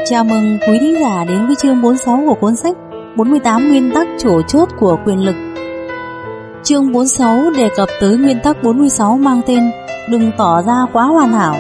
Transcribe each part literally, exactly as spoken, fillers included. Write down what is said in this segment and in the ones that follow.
Chào mừng quý thính giả đến với chương bốn mươi sáu của cuốn sách bốn mươi tám nguyên tắc chủ chốt của quyền lực. Chương bốn mươi sáu đề cập tới nguyên tắc bốn mươi sáu mang tên đừng tỏ ra quá hoàn hảo.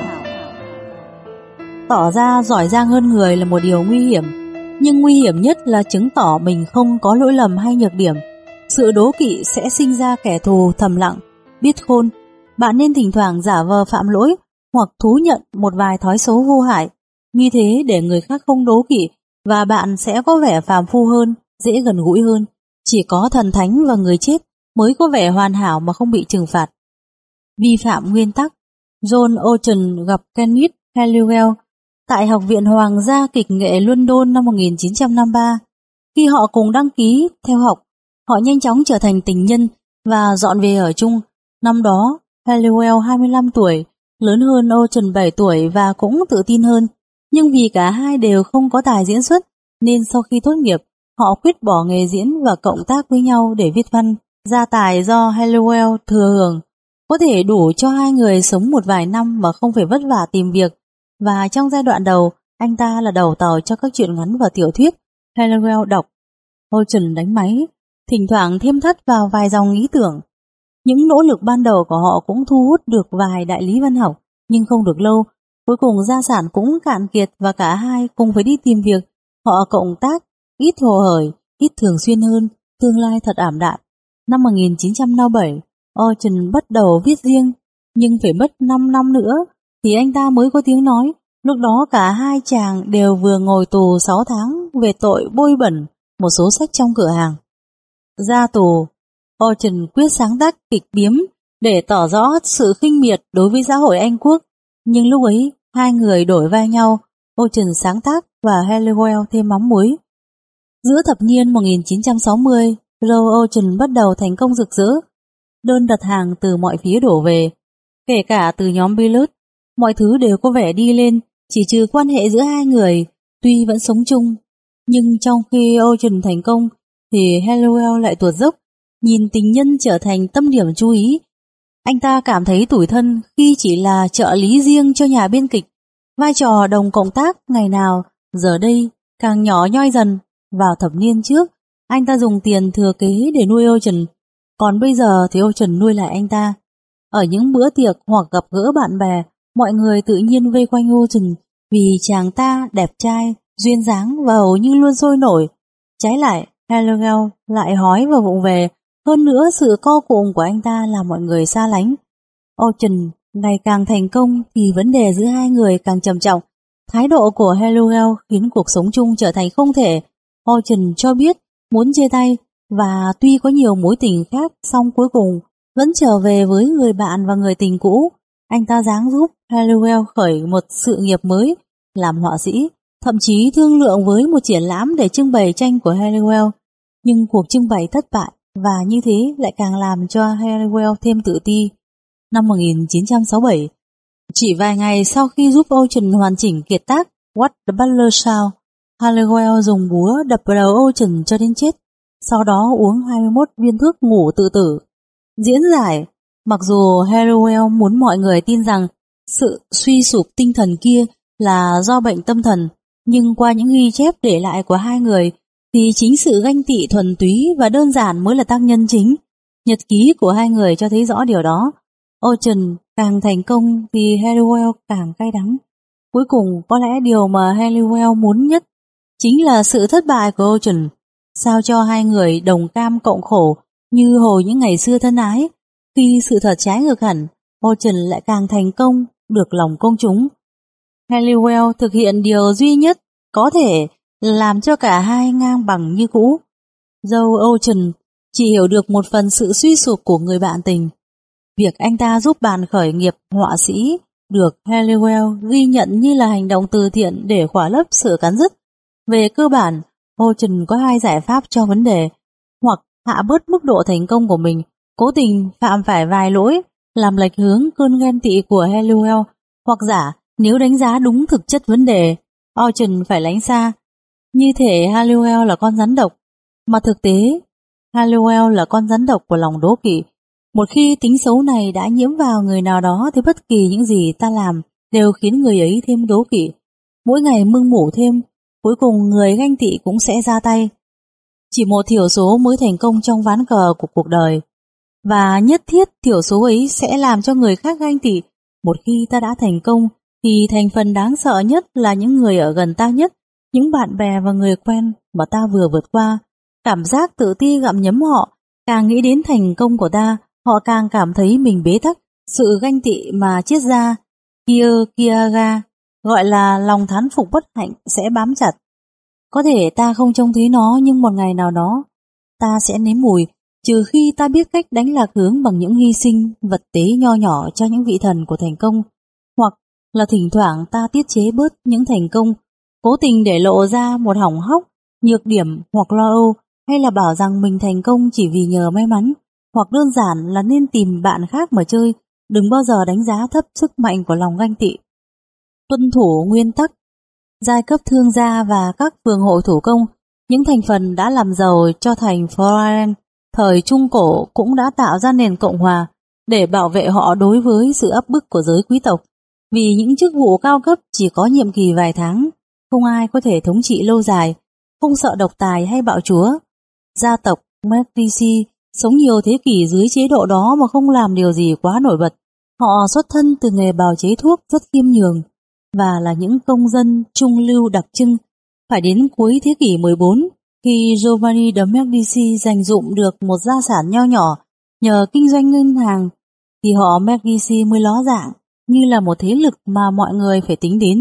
Tỏ ra giỏi giang hơn người là một điều nguy hiểm, nhưng nguy hiểm nhất là chứng tỏ mình không có lỗi lầm hay nhược điểm. Sự đố kỵ sẽ sinh ra kẻ thù thầm lặng, biết khôn. Bạn nên thỉnh thoảng giả vờ phạm lỗi hoặc thú nhận một vài thói xấu vô hại. Như thế để người khác không đố kỵ và bạn sẽ có vẻ phàm phu hơn, dễ gần gũi hơn. Chỉ có thần thánh và người chết mới có vẻ hoàn hảo mà không bị trừng phạt. Vi phạm nguyên tắc. John Ocean gặp Kenneth Halliwell tại Học viện Hoàng gia Kịch nghệ London năm một nghìn chín trăm năm mươi ba. Khi họ cùng đăng ký theo học, họ nhanh chóng trở thành tình nhân và dọn về ở chung. Năm đó, Halliwell hai mươi lăm tuổi, lớn hơn Ocean bảy tuổi và cũng tự tin hơn. Nhưng vì cả hai đều không có tài diễn xuất, nên sau khi tốt nghiệp, họ quyết bỏ nghề diễn và cộng tác với nhau để viết văn. Gia tài do Halliwell thừa hưởng có thể đủ cho hai người sống một vài năm mà không phải vất vả tìm việc. Và trong giai đoạn đầu, anh ta là đầu tàu cho các truyện ngắn và tiểu thuyết Halliwell đọc. Ocean đánh máy, thỉnh thoảng thêm thắt vào vài dòng ý tưởng. Những nỗ lực ban đầu của họ cũng thu hút được vài đại lý văn học, nhưng không được lâu. Cuối cùng gia sản cũng cạn kiệt và cả hai cùng phải đi tìm việc. Họ cộng tác, ít hồ hởi, ít thường xuyên hơn, tương lai thật ảm đạm. Năm một nghìn chín trăm năm mươi bảy, Ocean bắt đầu viết riêng, nhưng phải mất năm năm nữa thì anh ta mới có tiếng nói. Lúc đó cả hai chàng đều vừa ngồi tù sáu tháng về tội bôi bẩn một số sách trong cửa hàng. Ra tù, Ocean quyết sáng tác kịch biếm để tỏ rõ sự khinh miệt đối với xã hội Anh Quốc. Nhưng lúc ấy, hai người đổi vai nhau, Ocean sáng tác và Halliwell thêm mắm muối. Giữa thập niên một nghìn chín trăm sáu mươi, Roe Ocean bắt đầu thành công rực rỡ. Đơn đặt hàng từ mọi phía đổ về, kể cả từ nhóm Beatles. Mọi thứ đều có vẻ đi lên, chỉ trừ quan hệ giữa hai người, tuy vẫn sống chung. Nhưng trong khi Ocean thành công, thì Halliwell lại tuột dốc, nhìn tình nhân trở thành tâm điểm chú ý. Anh ta cảm thấy tủi thân khi chỉ là trợ lý riêng cho nhà biên kịch. Vai trò đồng cộng tác ngày nào giờ đây càng nhỏ nhoi dần. Vào thập niên trước, anh ta dùng tiền thừa kế để nuôi Ocean, còn bây giờ thì Ocean nuôi lại anh ta. Ở những bữa tiệc hoặc gặp gỡ bạn bè, mọi người tự nhiên vây quanh Ocean vì chàng ta đẹp trai, duyên dáng và hầu như luôn sôi nổi. Trái lại, Halliwell lại hói và vụng về. Hơn nữa, sự co cụm của anh ta làm mọi người xa lánh. Ocean ngày càng thành công thì vấn đề giữa hai người càng trầm trọng. Thái độ của Halliwell khiến cuộc sống chung trở thành không thể. Ocean cho biết muốn chia tay và tuy có nhiều mối tình khác, song cuối cùng vẫn trở về với người bạn và người tình cũ. Anh ta giáng giúp Halliwell khởi một sự nghiệp mới, làm họa sĩ, thậm chí thương lượng với một triển lãm để trưng bày tranh của Halliwell. Nhưng cuộc trưng bày thất bại, và như thế lại càng làm cho Halliwell thêm tự ti. Năm một nghìn chín trăm sáu mươi bảy, chỉ vài ngày sau khi giúp Ocean hoàn chỉnh kiệt tác What the Butler Shouted, Halliwell dùng búa đập vào đầu Ocean cho đến chết, sau đó uống hai mươi mốt viên thuốc ngủ tự tử. Diễn giải, mặc dù Halliwell muốn mọi người tin rằng sự suy sụp tinh thần kia là do bệnh tâm thần, nhưng qua những ghi chép để lại của hai người thì chính sự ganh tị thuần túy và đơn giản mới là tác nhân chính. Nhật ký của hai người cho thấy rõ điều đó. Ocean càng thành công thì Halliwell càng cay đắng. Cuối cùng có lẽ điều mà Halliwell muốn nhất chính là sự thất bại của Ocean, sao cho hai người đồng cam cộng khổ như hồi những ngày xưa thân ái. Khi sự thật trái ngược hẳn, Ocean lại càng thành công, được lòng công chúng. Halliwell thực hiện điều duy nhất có thể làm cho cả hai ngang bằng như cũ. Joe Ocean chỉ hiểu được một phần sự suy sụp của người bạn tình. Việc anh ta giúp bạn khởi nghiệp họa sĩ được Halliwell ghi nhận như là hành động từ thiện để khỏa lấp sự cắn rứt. Về cơ bản, Ocean có hai giải pháp cho vấn đề: hoặc hạ bớt mức độ thành công của mình, cố tình phạm phải vài lỗi làm lệch hướng cơn ghen tị của Halliwell, hoặc giả nếu đánh giá đúng thực chất vấn đề, Ocean phải lánh xa. Như thể Halliwell là con rắn độc, mà thực tế Halliwell là con rắn độc của lòng đố kỵ. Một khi tính xấu này đã nhiễm vào người nào đó thì bất kỳ những gì ta làm đều khiến người ấy thêm đố kỵ. Mỗi ngày mưng mủ thêm, cuối cùng người ganh tị cũng sẽ ra tay. Chỉ một thiểu số mới thành công trong ván cờ của cuộc đời, và nhất thiết thiểu số ấy sẽ làm cho người khác ganh tị. Một khi ta đã thành công thì thành phần đáng sợ nhất là những người ở gần ta nhất, những bạn bè và người quen mà ta vừa vượt qua. Cảm giác tự ti gặm nhấm họ, càng nghĩ đến thành công của ta, họ càng cảm thấy mình bế tắc. Sự ganh tị mà triết gia Kierkegaard gọi là lòng thán phục bất hạnh sẽ bám chặt. Có thể ta không trông thấy nó, nhưng một ngày nào đó ta sẽ nếm mùi, trừ khi ta biết cách đánh lạc hướng bằng những hy sinh vật tế nho nhỏ cho những vị thần của thành công, hoặc là thỉnh thoảng ta tiết chế bớt những thành công, cố tình để lộ ra một hỏng hóc, nhược điểm hoặc lo âu, hay là bảo rằng mình thành công chỉ vì nhờ may mắn, hoặc đơn giản là nên tìm bạn khác mà chơi. Đừng bao giờ đánh giá thấp sức mạnh của lòng ganh tị. Tuân thủ nguyên tắc. Giai cấp thương gia và các phường hội thủ công, những thành phần đã làm giàu cho thành Florence thời Trung Cổ, cũng đã tạo ra nền cộng hòa để bảo vệ họ đối với sự áp bức của giới quý tộc. Vì những chức vụ cao cấp chỉ có nhiệm kỳ vài tháng, không ai có thể thống trị lâu dài, không sợ độc tài hay bạo chúa. Gia tộc Medici sống nhiều thế kỷ dưới chế độ đó mà không làm điều gì quá nổi bật. Họ xuất thân từ nghề bào chế thuốc rất khiêm nhường và là những công dân trung lưu đặc trưng. Phải đến cuối thế kỷ mười bốn, khi Giovanni de Medici dành dụm được một gia sản nho nhỏ nhờ kinh doanh ngân hàng, thì họ Medici mới ló dạng như là một thế lực mà mọi người phải tính đến.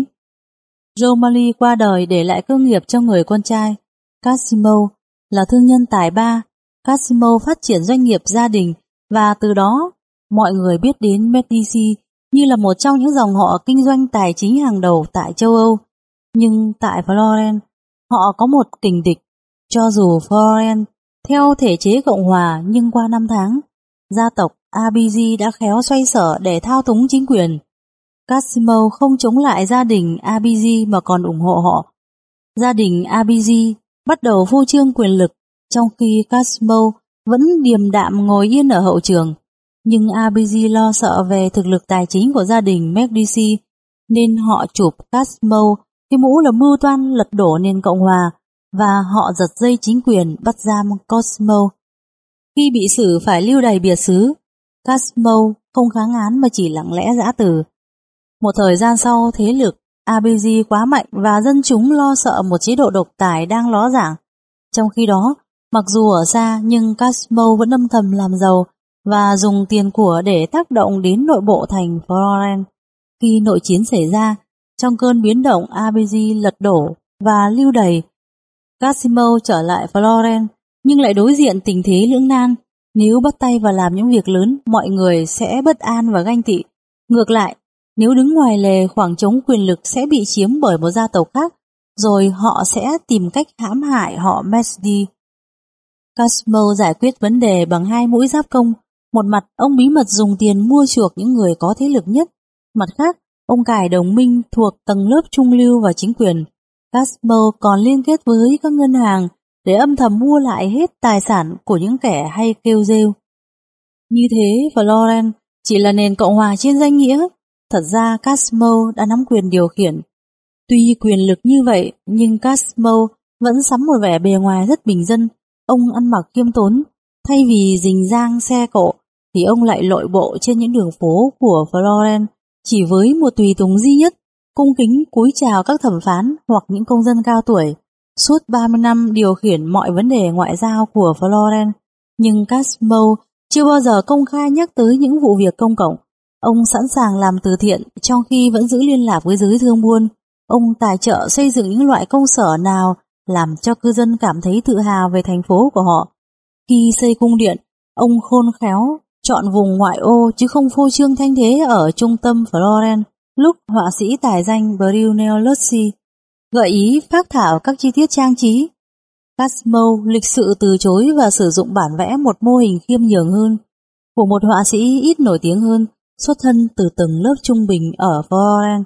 Giovanni qua đời để lại cơ nghiệp cho người con trai Cosimo, là thương nhân tài ba. Cosimo phát triển doanh nghiệp gia đình, và từ đó mọi người biết đến Medici như là một trong những dòng họ kinh doanh tài chính hàng đầu tại châu Âu. Nhưng tại Florence, họ có một kình địch. Cho dù Florence theo thể chế cộng hòa, nhưng qua năm tháng, gia tộc Abizi đã khéo xoay sở để thao túng chính quyền. Cosimo không chống lại gia đình Abizi mà còn ủng hộ họ. Gia đình Abizi bắt đầu phô trương quyền lực, trong khi Cosimo vẫn điềm đạm ngồi yên ở hậu trường. Nhưng Abizi lo sợ về thực lực tài chính của gia đình Medici, nên họ chụp Cosimo cái mũ là mưu toan lật đổ nền cộng hòa, và họ giật dây chính quyền bắt giam Cosimo. Khi bị xử phải lưu đày biệt xứ, Cosimo không kháng án mà chỉ lặng lẽ giã từ. Một thời gian sau, thế lực Abizi quá mạnh và dân chúng lo sợ một chế độ độc tài đang ló dạng. Trong khi đó, mặc dù ở xa nhưng Cosimo vẫn âm thầm làm giàu và dùng tiền của để tác động đến nội bộ thành Florence. Khi nội chiến xảy ra, trong cơn biến động Abizi lật đổ và lưu đày, Cosimo trở lại Florence nhưng lại đối diện tình thế lưỡng nan. Nếu bắt tay vào làm những việc lớn, mọi người sẽ bất an và ganh tị. Ngược lại, nếu đứng ngoài lề, khoảng trống quyền lực sẽ bị chiếm bởi một gia tộc khác, rồi họ sẽ tìm cách hãm hại họ Medici. Cosimo giải quyết vấn đề bằng hai mũi giáp công. Một mặt, ông bí mật dùng tiền mua chuộc những người có thế lực nhất. Mặt khác, ông cài đồng minh thuộc tầng lớp trung lưu và chính quyền. Cosimo còn liên kết với các ngân hàng để âm thầm mua lại hết tài sản của những kẻ hay kêu rêu. Như thế, Florence chỉ là nền cộng hòa trên danh nghĩa. Thật ra Cosimo đã nắm quyền điều khiển. Tuy quyền lực như vậy, nhưng Cosimo vẫn sắm một vẻ bề ngoài rất bình dân. Ông ăn mặc khiêm tốn, thay vì rình rang xe cộ, thì ông lại lội bộ trên những đường phố của Florence, chỉ với một tùy tùng duy nhất, cung kính cúi chào các thẩm phán hoặc những công dân cao tuổi. Suốt ba mươi năm điều khiển mọi vấn đề ngoại giao của Florence, nhưng Cosimo chưa bao giờ công khai nhắc tới những vụ việc công cộng. Ông sẵn sàng làm từ thiện trong khi vẫn giữ liên lạc với giới thương buôn. Ông tài trợ xây dựng những loại công sở nào làm cho cư dân cảm thấy tự hào về thành phố của họ. Khi xây cung điện, ông khôn khéo chọn vùng ngoại ô chứ không phô trương thanh thế ở trung tâm Florence. Lúc họa sĩ tài danh Brunelleschi gợi ý phác thảo các chi tiết trang trí, Cosimo lịch sự từ chối và sử dụng bản vẽ một mô hình khiêm nhường hơn của một họa sĩ ít nổi tiếng hơn, xuất thân từ tầng lớp trung bình ở Florence.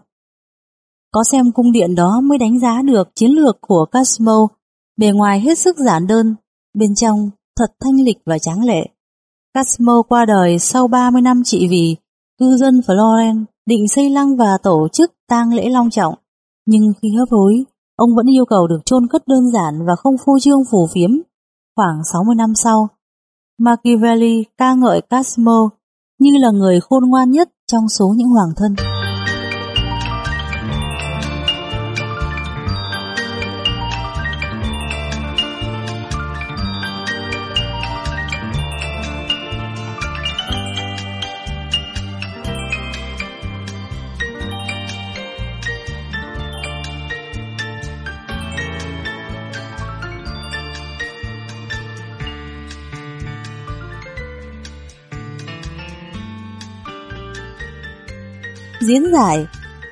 Có xem cung điện đó mới đánh giá được chiến lược của Cosimo. Bề ngoài hết sức giản đơn, bên trong thật thanh lịch và tráng lệ. Cosimo qua đời sau ba mươi năm trị vì. Cư dân Florence định xây lăng và tổ chức tang lễ long trọng, nhưng khi hấp hối, ông vẫn yêu cầu được chôn cất đơn giản và không phô trương phù phiếm. Khoảng sáu mươi năm sau, Machiavelli ca ngợi Cosmo như là người khôn ngoan nhất trong số những hoàng thân. Diễn giải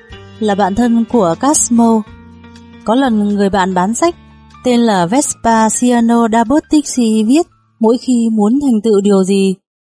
là bạn thân của Cosmo. Có lần người bạn bán sách tên là Vespasiano da Bottici viết mỗi khi muốn thành tựu điều gì,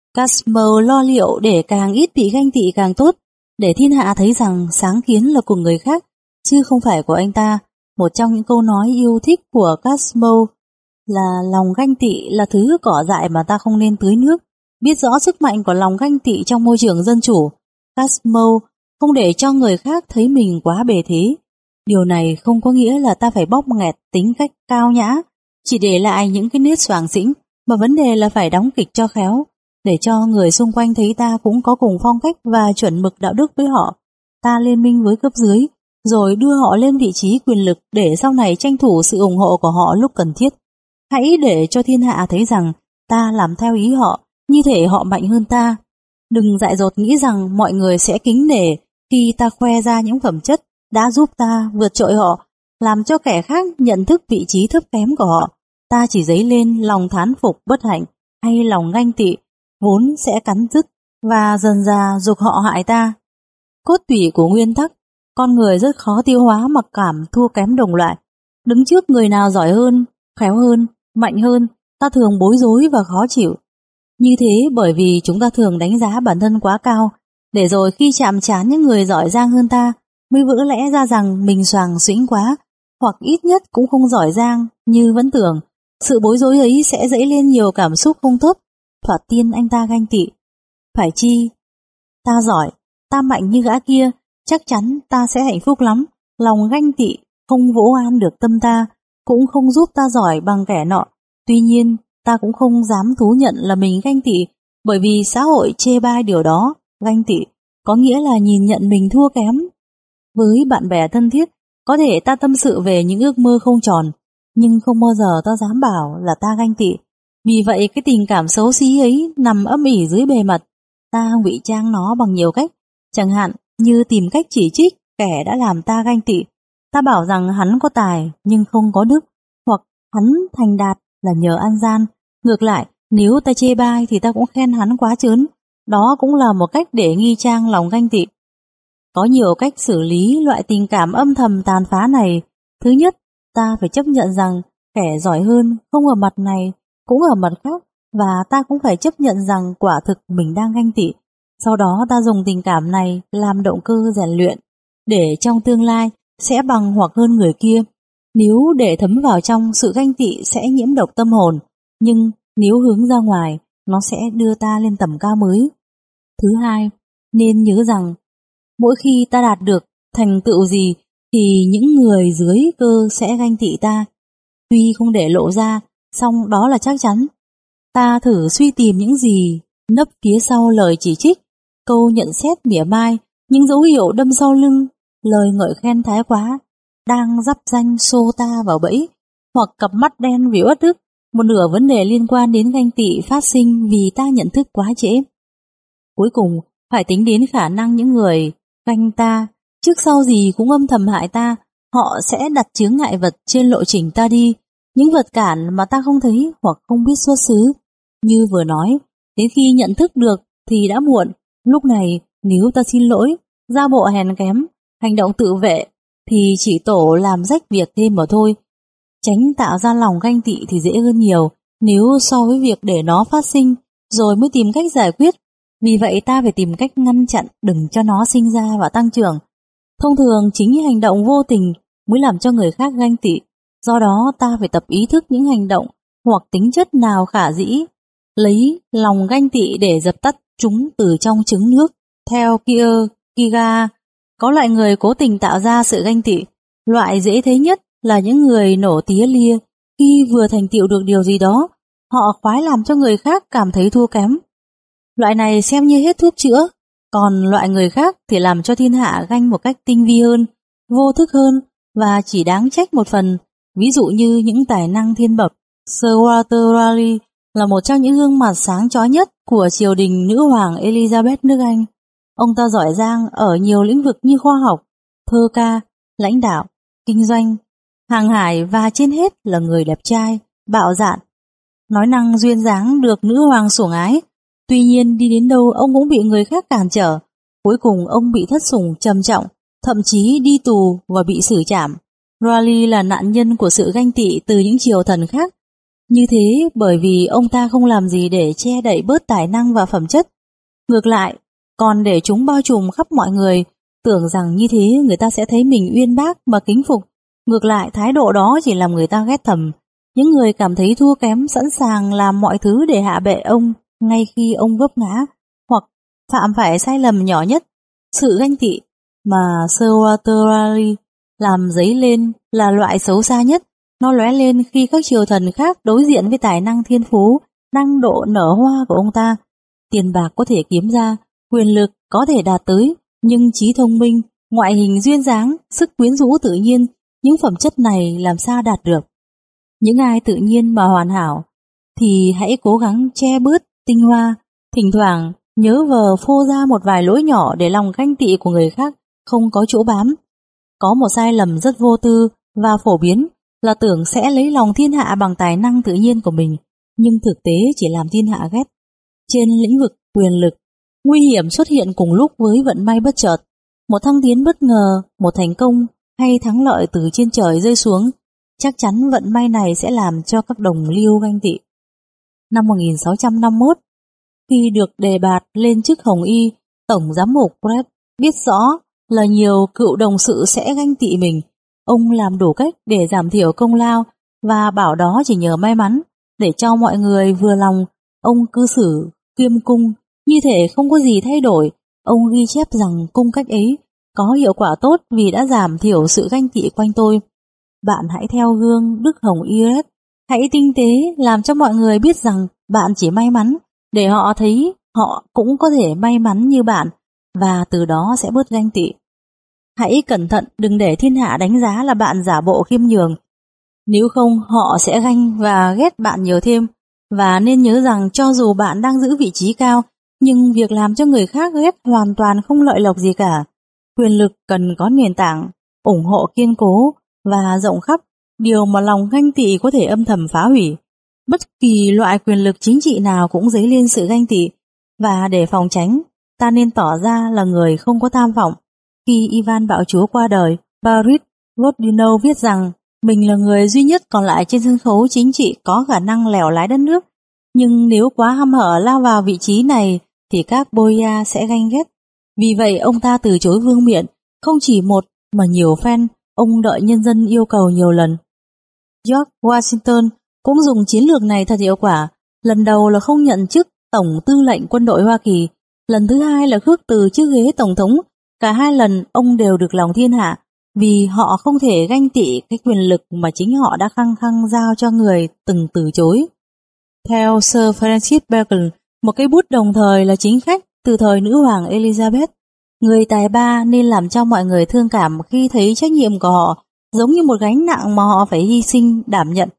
Cosmo lo liệu để càng ít bị ganh tị càng tốt, để thiên hạ thấy rằng sáng kiến là của người khác chứ không phải của anh ta. Một trong những câu nói yêu thích của Cosmo là lòng ganh tị là thứ cỏ dại mà ta không nên tưới nước. Biết rõ sức mạnh của lòng ganh tị trong môi trường dân chủ, Cosmo không để cho người khác thấy mình quá bề thế. Điều này không có nghĩa là ta phải bóp nghẹt tính cách cao nhã, chỉ để lại những cái nét xoàng xĩnh, mà vấn đề là phải đóng kịch cho khéo, để cho người xung quanh thấy ta cũng có cùng phong cách và chuẩn mực đạo đức với họ. Ta liên minh với cấp dưới, rồi đưa họ lên vị trí quyền lực để sau này tranh thủ sự ủng hộ của họ lúc cần thiết. Hãy để cho thiên hạ thấy rằng ta làm theo ý họ, như thể họ mạnh hơn ta. Đừng dại dột nghĩ rằng mọi người sẽ kính nể khi ta khoe ra những phẩm chất đã giúp ta vượt trội họ, làm cho kẻ khác nhận thức vị trí thấp kém của họ. Ta chỉ dấy lên lòng thán phục bất hạnh hay lòng ganh tị, vốn sẽ cắn rứt và dần dà giục họ hại ta. Cốt tủy của nguyên tắc, con người rất khó tiêu hóa mặc cảm thua kém đồng loại. Đứng trước người nào giỏi hơn, khéo hơn, mạnh hơn, ta thường bối rối và khó chịu. Như thế bởi vì chúng ta thường đánh giá bản thân quá cao, để rồi khi chạm trán những người giỏi giang hơn ta mới vỡ lẽ ra rằng mình xoàng xĩnh quá, hoặc ít nhất cũng không giỏi giang như vẫn tưởng. Sự bối rối ấy sẽ dấy lên nhiều cảm xúc không tốt, thoạt tiên anh ta ganh tị. Phải chi? Ta giỏi, ta mạnh như gã kia, chắc chắn ta sẽ hạnh phúc lắm. Lòng ganh tị không vỗ an được tâm ta, cũng không giúp ta giỏi bằng kẻ nọ. Tuy nhiên, ta cũng không dám thú nhận là mình ganh tị, bởi vì xã hội chê bai điều đó. Ganh tị có nghĩa là nhìn nhận mình thua kém. Với bạn bè thân thiết, có thể ta tâm sự về những ước mơ không tròn, nhưng không bao giờ ta dám bảo là ta ganh tị. Vì vậy cái tình cảm xấu xí ấy nằm âm ỉ dưới bề mặt. Ta ngụy trang nó bằng nhiều cách, chẳng hạn như tìm cách chỉ trích kẻ đã làm ta ganh tị. Ta bảo rằng hắn có tài nhưng không có đức, hoặc hắn thành đạt là nhờ ăn gian. Ngược lại, nếu ta chê bai thì ta cũng khen hắn quá trớn. Đó cũng là một cách để nghi trang lòng ganh tị. Có nhiều cách xử lý loại tình cảm âm thầm tàn phá này. Thứ nhất, ta phải chấp nhận rằng kẻ giỏi hơn không ở mặt này cũng ở mặt khác, và ta cũng phải chấp nhận rằng quả thực mình đang ganh tị. Sau đó ta dùng tình cảm này làm động cơ rèn luyện, để trong tương lai sẽ bằng hoặc hơn người kia. Nếu để thấm vào trong, sự ganh tị sẽ nhiễm độc tâm hồn, nhưng nếu hướng ra ngoài, nó sẽ đưa ta lên tầm cao mới. Thứ hai, nên nhớ rằng mỗi khi ta đạt được thành tựu gì thì những người dưới cơ sẽ ganh tị ta. Tuy không để lộ ra, song đó là chắc chắn. Ta thử suy tìm những gì nấp phía sau lời chỉ trích, câu nhận xét mỉa mai, những dấu hiệu đâm sau lưng, lời ngợi khen thái quá, đang dắp danh xô ta vào bẫy, hoặc cặp mắt đen vì uất ức. Một nửa vấn đề liên quan đến ganh tị phát sinh vì ta nhận thức quá trễ. Cuối cùng, phải tính đến khả năng những người ganh ta, trước sau gì cũng âm thầm hại ta. Họ sẽ đặt chướng ngại vật trên lộ trình ta đi, những vật cản mà ta không thấy hoặc không biết xuất xứ. Như vừa nói, đến khi nhận thức được thì đã muộn. Lúc này, nếu ta xin lỗi, ra bộ hèn kém, hành động tự vệ, thì chỉ tổ làm rách việc thêm mà thôi. Tránh tạo ra lòng ganh tị thì dễ hơn nhiều, nếu so với việc để nó phát sinh, rồi mới tìm cách giải quyết. Vì vậy ta phải tìm cách ngăn chặn đừng cho nó sinh ra và tăng trưởng. Thông thường chính hành động vô tình mới làm cho người khác ganh tị. Do đó ta phải tập ý thức những hành động hoặc tính chất nào khả dĩ, lấy lòng ganh tị để dập tắt chúng từ trong trứng nước. Theo Kierkegaard, có loại người cố tình tạo ra sự ganh tị. Loại dễ thấy nhất là những người nổ tía lia. Khi vừa thành tựu được điều gì đó, họ khoái làm cho người khác cảm thấy thua kém. Loại này xem như hết thuốc chữa, còn loại người khác thì làm cho thiên hạ ganh một cách tinh vi hơn, vô thức hơn và chỉ đáng trách một phần. Ví dụ như những tài năng thiên bẩm. Sir Walter Raleigh là một trong những gương mặt sáng chói nhất của triều đình nữ hoàng Elizabeth nước Anh. Ông ta giỏi giang ở nhiều lĩnh vực như khoa học, thơ ca, lãnh đạo, kinh doanh, hàng hải và trên hết là người đẹp trai, bạo dạn, nói năng duyên dáng được nữ hoàng sủng ái. Tuy nhiên đi đến đâu ông cũng bị người khác cản trở. Cuối cùng ông bị thất sủng trầm trọng, thậm chí đi tù và bị xử trảm. Raleigh là nạn nhân của sự ganh tị từ những triều thần khác. Như thế bởi vì ông ta không làm gì để che đậy bớt tài năng và phẩm chất. Ngược lại, còn để chúng bao trùm khắp mọi người, tưởng rằng như thế người ta sẽ thấy mình uyên bác mà kính phục. Ngược lại, thái độ đó chỉ làm người ta ghét thầm. Những người cảm thấy thua kém sẵn sàng làm mọi thứ để hạ bệ ông ngay khi ông vấp ngã hoặc phạm phải sai lầm nhỏ nhất. Sự ganh tị mà Sir Walter Raleigh làm dấy lên là loại xấu xa nhất. Nó lóe lên khi các triều thần khác đối diện với tài năng thiên phú, năng độ nở hoa của ông ta. Tiền bạc có thể kiếm ra, quyền lực có thể đạt tới, nhưng trí thông minh, ngoại hình duyên dáng, sức quyến rũ tự nhiên, những phẩm chất này làm sao đạt được. Những ai tự nhiên mà hoàn hảo thì hãy cố gắng che bớt tinh hoa, thỉnh thoảng nhớ vờ phô ra một vài lỗi nhỏ để lòng ganh tị của người khác không có chỗ bám. Có một sai lầm rất vô tư và phổ biến là tưởng sẽ lấy lòng thiên hạ bằng tài năng tự nhiên của mình, nhưng thực tế chỉ làm thiên hạ ghét. Trên lĩnh vực quyền lực, nguy hiểm xuất hiện cùng lúc với vận may bất chợt. Một thăng tiến bất ngờ, một thành công hay thắng lợi từ trên trời rơi xuống, chắc chắn vận may này sẽ làm cho các đồng liêu ganh tị. Năm một nghìn sáu trăm năm mươi mốt, khi được đề bạt lên chức Hồng Y, Tổng giám mục Brett biết rõ là nhiều cựu đồng sự sẽ ganh tị mình. Ông làm đủ cách để giảm thiểu công lao và bảo đó chỉ nhờ may mắn. Để cho mọi người vừa lòng, ông cư xử khiêm cung, như thể không có gì thay đổi. Ông ghi chép rằng cung cách ấy có hiệu quả tốt vì đã giảm thiểu sự ganh tị quanh tôi. Bạn hãy theo gương Đức Hồng Y Brett, hãy tinh tế làm cho mọi người biết rằng bạn chỉ may mắn, để họ thấy họ cũng có thể may mắn như bạn, và từ đó sẽ bớt ganh tị. Hãy cẩn thận đừng để thiên hạ đánh giá là bạn giả bộ khiêm nhường. Nếu không họ sẽ ganh và ghét bạn nhiều thêm. Và nên nhớ rằng cho dù bạn đang giữ vị trí cao, nhưng việc làm cho người khác ghét hoàn toàn không lợi lộc gì cả. Quyền lực cần có nền tảng, ủng hộ kiên cố và rộng khắp, điều mà lòng ganh tị có thể âm thầm phá hủy. Bất kỳ loại quyền lực chính trị nào cũng dấy lên sự ganh tị, và để phòng tránh, ta nên tỏ ra là người không có tham vọng. Khi Ivan Bạo Chúa qua đời, Boris Godunov viết rằng mình là người duy nhất còn lại trên sân khấu chính trị có khả năng lèo lái đất nước. Nhưng nếu quá hăm hở lao vào vị trí này thì các boya sẽ ganh ghét. Vì vậy ông ta từ chối vương miện, không chỉ một mà nhiều phen, ông đợi nhân dân yêu cầu nhiều lần. George Washington cũng dùng chiến lược này thật hiệu quả. Lần đầu là không nhận chức Tổng tư lệnh quân đội Hoa Kỳ, lần thứ hai là khước từ chiếc ghế Tổng thống. Cả hai lần ông đều được lòng thiên hạ, vì họ không thể ganh tị cái quyền lực mà chính họ đã khăng khăng giao cho người từng từ chối. Theo Sir Francis Bacon, một cái bút đồng thời là chính khách từ thời nữ hoàng Elizabeth. Người tài ba nên làm cho mọi người thương cảm khi thấy trách nhiệm của họ giống như một gánh nặng mà họ phải hy sinh đảm nhận.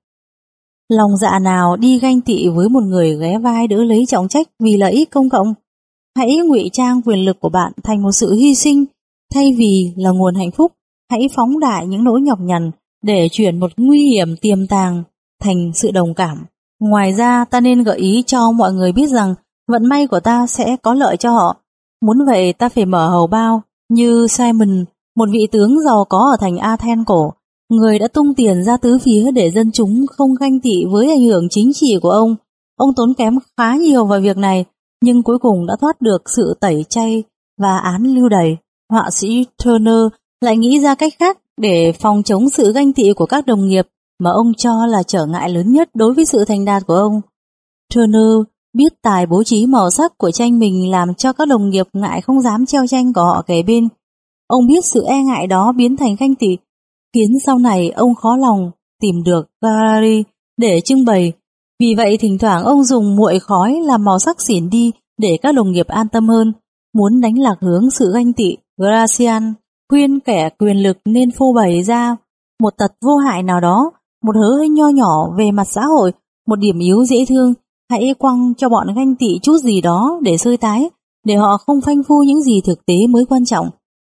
Lòng dạ nào đi ganh tị với một người ghé vai đỡ lấy trọng trách vì lợi ích công cộng? Hãy ngụy trang quyền lực của bạn thành một sự hy sinh, thay vì là nguồn hạnh phúc. Hãy phóng đại những nỗi nhọc nhằn để chuyển một nguy hiểm tiềm tàng thành sự đồng cảm. Ngoài ra, ta nên gợi ý cho mọi người biết rằng vận may của ta sẽ có lợi cho họ. Muốn vậy, ta phải mở hầu bao như Simon, một vị tướng giàu có ở thành Athens cổ, người đã tung tiền ra tứ phía để dân chúng không ganh tị với ảnh hưởng chính trị của ông. Ông tốn kém khá nhiều vào việc này, nhưng cuối cùng đã thoát được sự tẩy chay và án lưu đày. Họa sĩ Turner lại nghĩ ra cách khác để phòng chống sự ganh tị của các đồng nghiệp mà ông cho là trở ngại lớn nhất đối với sự thành đạt của ông. Turner biết tài bố trí màu sắc của tranh mình làm cho các đồng nghiệp ngại không dám treo tranh của họ kề bên. Ông biết sự e ngại đó biến thành ganh tị. khiến sau này ông khó lòng tìm được gallery để trưng bày. Vì vậy thỉnh thoảng ông dùng muội khói làm màu sắc xỉn đi để các đồng nghiệp an tâm hơn. Muốn đánh lạc hướng sự ganh tị, Gracian khuyên kẻ quyền lực nên phô bày ra một tật vô hại nào đó, một hớ hơi nho nhỏ về mặt xã hội, một điểm yếu dễ thương. Hãy quăng cho bọn ganh tị chút gì đó để sơi tái, để họ không phanh phui những gì thực tế mới quan trọng.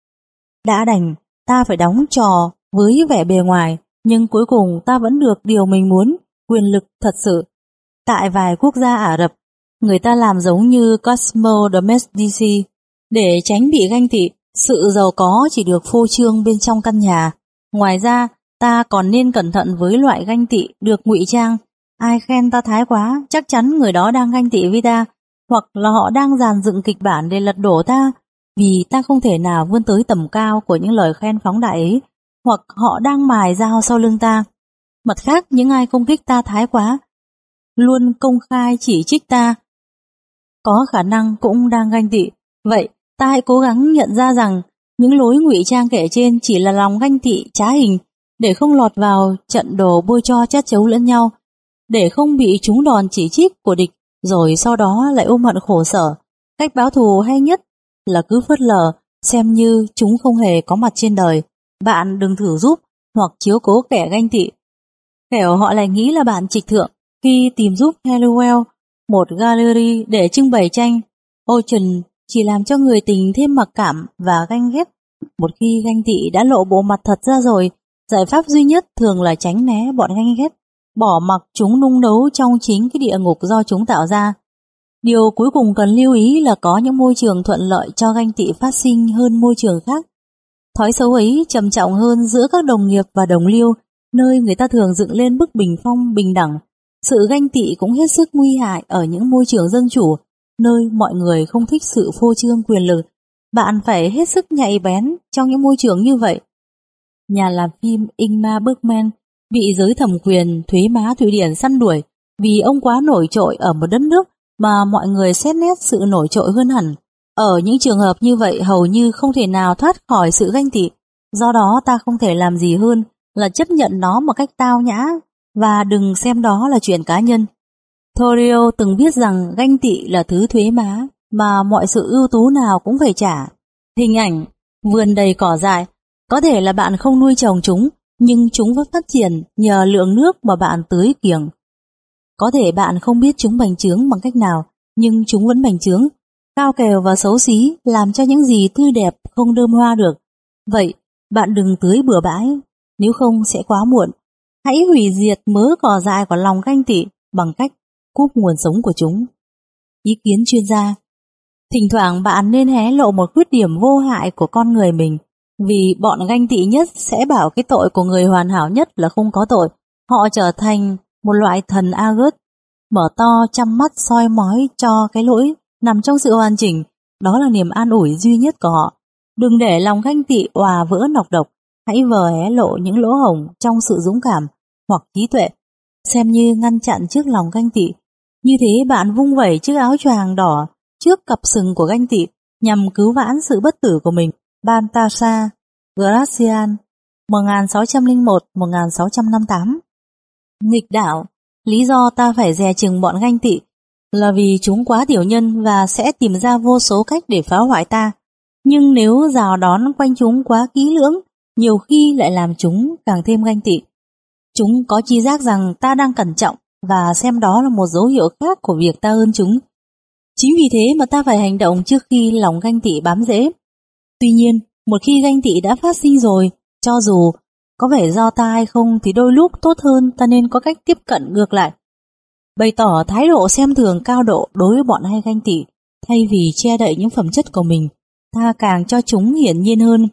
Đã đành, ta phải đóng trò với vẻ bề ngoài, nhưng cuối cùng ta vẫn được điều mình muốn, quyền lực thật sự. Tại vài quốc gia Ả Rập, người ta làm giống như Cosmo de Medici để tránh bị ganh tị. Sự giàu có chỉ được phô trương bên trong căn nhà. Ngoài ra, ta còn nên cẩn thận với loại ganh tị được ngụy trang. Ai khen ta thái quá, chắc chắn người đó đang ganh tị với ta, hoặc là họ đang dàn dựng kịch bản để lật đổ ta, vì ta không thể nào vươn tới tầm cao của những lời khen phóng đại ấy, hoặc họ đang mài dao sau lưng ta. Mặt khác, những ai công kích ta thái quá, luôn công khai chỉ trích ta, có khả năng cũng đang ganh tị. Vậy, ta hãy cố gắng nhận ra rằng những lối ngụy trang kể trên chỉ là lòng ganh tị trá hình, để không lọt vào trận đồ bôi tro chát chấu lẫn nhau, để không bị trúng đòn chỉ trích của địch, rồi sau đó lại ôm hận khổ sở. Cách báo thù hay nhất là cứ phớt lờ, xem như chúng không hề có mặt trên đời. Bạn đừng thử giúp hoặc chiếu cố kẻ ganh tị, kẻo họ lại nghĩ là bạn trịch thượng khi tìm giúp Halliwell một gallery để trưng bày tranh. Ocean chỉ làm cho người tình thêm mặc cảm và ganh ghét. Một khi ganh tị đã lộ bộ mặt thật ra rồi, giải pháp duy nhất thường là tránh né bọn ganh ghét, bỏ mặc chúng nung nấu trong chính cái địa ngục do chúng tạo ra. Điều cuối cùng cần lưu ý là có những môi trường thuận lợi cho ganh tị phát sinh hơn môi trường khác. Thói xấu ấy trầm trọng hơn giữa các đồng nghiệp và đồng liêu, nơi người ta thường dựng lên bức bình phong bình đẳng. Sự ganh tị cũng hết sức nguy hại ở những môi trường dân chủ, nơi mọi người không thích sự phô trương quyền lực. Bạn phải hết sức nhạy bén trong những môi trường như vậy. Nhà làm phim Ingmar Bergman bị giới thẩm quyền thuế má Thụy Điển săn đuổi vì ông quá nổi trội ở một đất nước mà mọi người xét nét sự nổi trội hơn hẳn. Ở những trường hợp như vậy hầu như không thể nào thoát khỏi sự ganh tị. Do đó ta không thể làm gì hơn là chấp nhận nó một cách tao nhã và đừng xem đó là chuyện cá nhân. Thoreau từng viết rằng ganh tị là thứ thuế má mà mọi sự ưu tú nào cũng phải trả. Hình ảnh vườn đầy cỏ dại, có thể là bạn không nuôi trồng chúng, nhưng chúng vẫn phát triển nhờ lượng nước mà bạn tưới kiểng. Có thể bạn không biết chúng bành trướng bằng cách nào, nhưng chúng vẫn bành trướng, cao kèo và xấu xí, làm cho những gì tươi đẹp không đơm hoa được. Vậy, bạn đừng tưới bừa bãi, nếu không sẽ quá muộn. Hãy hủy diệt mớ cỏ dại của lòng ganh tị bằng cách cúp nguồn sống của chúng. Ý kiến chuyên gia: thỉnh thoảng bạn nên hé lộ một khuyết điểm vô hại của con người mình, vì bọn ganh tị nhất sẽ bảo cái tội của người hoàn hảo nhất là không có tội. Họ trở thành một loại thần Agut, mở to chăm mắt soi mói cho cái lỗi nằm trong sự hoàn chỉnh. Đó là niềm an ủi duy nhất của họ. Đừng để lòng ganh tị òa vỡ nọc độc. Hãy vờ hé lộ những lỗ hổng trong sự dũng cảm hoặc trí tuệ, xem như ngăn chặn trước lòng ganh tị. Như thế bạn vung vẩy chiếc áo choàng đỏ trước cặp sừng của ganh tị nhằm cứu vãn sự bất tử của mình. Baltasar Gracian, một nghìn sáu trăm lẻ một đến một nghìn sáu trăm năm mươi tám. Nghịch đạo: lý do ta phải dè chừng bọn ganh tị là vì chúng quá tiểu nhân và sẽ tìm ra vô số cách để phá hoại ta. Nhưng nếu rào đón quanh chúng quá kỹ lưỡng, nhiều khi lại làm chúng càng thêm ganh tị. Chúng có tri giác rằng ta đang cẩn trọng và xem đó là một dấu hiệu khác của việc ta hơn chúng. Chính vì thế mà ta phải hành động trước khi lòng ganh tị bám rễ. Tuy nhiên, một khi ganh tị đã phát sinh rồi, cho dù có vẻ do ta hay không thì đôi lúc tốt hơn ta nên có cách tiếp cận ngược lại. Bày tỏ thái độ xem thường cao độ đối với bọn hay ganh tị, thay vì che đậy những phẩm chất của mình, ta càng cho chúng hiển nhiên hơn.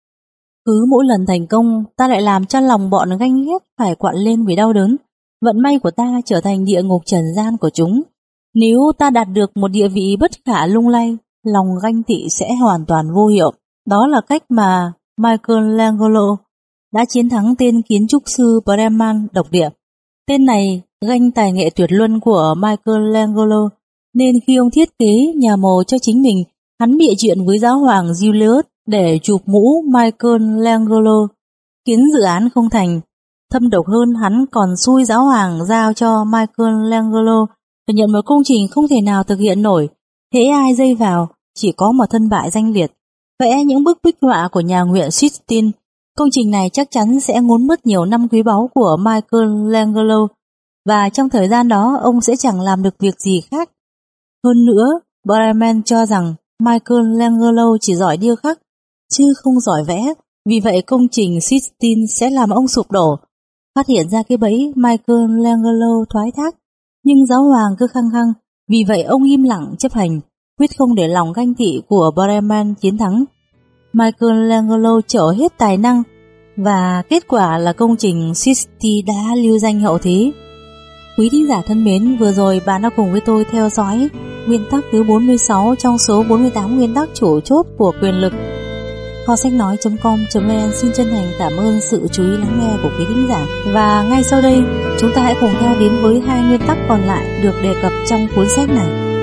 Cứ mỗi lần thành công, ta lại làm cho lòng bọn ganh ghét phải quặn lên vì đau đớn. Vận may của ta trở thành địa ngục trần gian của chúng. Nếu ta đạt được một địa vị bất khả lung lay, lòng ganh tị sẽ hoàn toàn vô hiệu. Đó là cách mà Michelangelo đã chiến thắng tên kiến trúc sư Bremen độc địa. Tên này ganh tài nghệ tuyệt luân của Michelangelo, nên khi ông thiết kế nhà mồ cho chính mình, hắn bịa chuyện với giáo hoàng Julius để chụp mũ Michelangelo. khiến dự án không thành. Thâm độc hơn, hắn còn xui giáo hoàng giao cho Michelangelo phải nhận một công trình không thể nào thực hiện nổi. Hễ ai dây vào, chỉ có một thân bại danh liệt. Vẽ những bức bích họa của nhà nguyện Sistine, công trình này chắc chắn sẽ ngốn mất nhiều năm quý báu của Michelangelo, và trong thời gian đó ông sẽ chẳng làm được việc gì khác. Hơn nữa, Bremen cho rằng Michelangelo chỉ giỏi điêu khắc, chứ không giỏi vẽ, vì vậy công trình Sistine sẽ làm ông sụp đổ. Phát hiện ra cái bẫy, Michelangelo thoái thác, nhưng giáo hoàng cứ khăng khăng, vì vậy ông im lặng chấp hành, quyết không để lòng ganh tị của Bremen chiến thắng. Michelangelo trở hết tài năng, và kết quả là công trình Sistine đã lưu danh hậu thế. Quý thính giả thân mến, vừa rồi bạn đã cùng với tôi theo dõi nguyên tắc thứ bốn mươi sáu trong số bốn mươi tám nguyên tắc chủ chốt của quyền lực. Kho sách nói chấm com chấm vn xin chân thành cảm ơn sự chú ý lắng nghe của quý thính giả. Và ngay sau đây, chúng ta hãy cùng theo đến với hai nguyên tắc còn lại được đề cập trong cuốn sách này.